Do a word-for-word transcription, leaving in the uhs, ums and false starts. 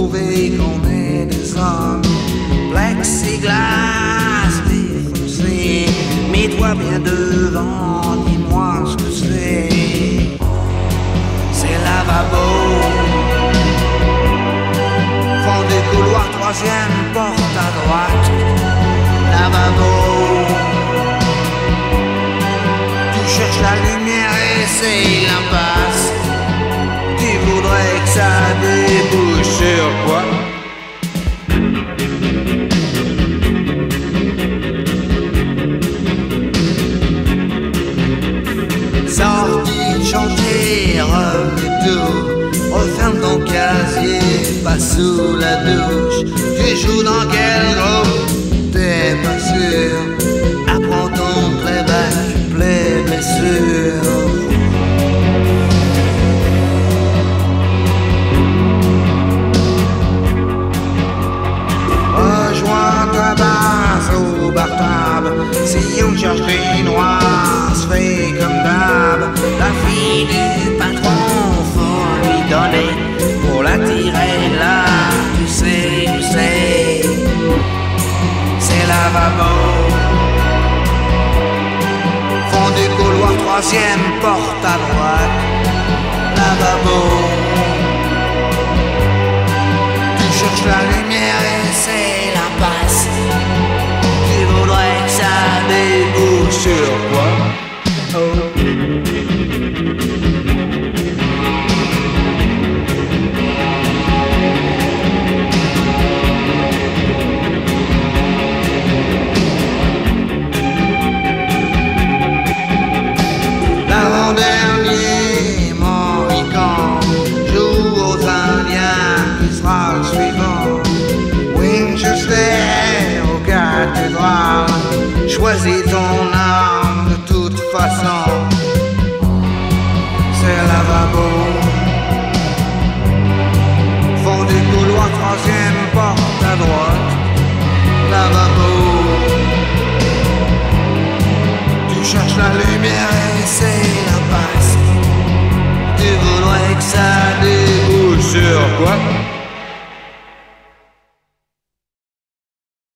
prouver qu'on est des hommes. Plexiglas défoncé, mets-toi bien devant, dis-moi ce que c'est. C'est lavabo, fond du couloir, troisième porte à droite. Lavabo, tu cherches la lumière et c'est l'impasse. Tu voudrais que ça débouche sur quoi? Sorti de chantier, revenu tout, referme ton casier, passe sous la douche. Tu joues dans quel groupe? T'es pas sûr. Apprends ton playback, play blessure. Rejoins ta base au bar table. Si on cherche des noirs, se fait comme d'hab. La fille du patron, faut lui donner pour l'attirer là. Tu sais où c'est, c'est lavabo. Fond du couloir, troisième porte à droite. Lavabo. Tu cherches la lumière et c'est l'impasse. Tu voudrais que ça débouche sur quoi? Oh. L'avant-dernier Mohican joue aux Indiens, qui sera le suivant? Winchester aux cathédrales, choisis ton arme de toute façon. C'est lavabo, fond du couloir, troisième porte à droite. Lavabo, tu cherches la lumière et c'est l'impasse. Tu voudrais que ça débouche sur quoi?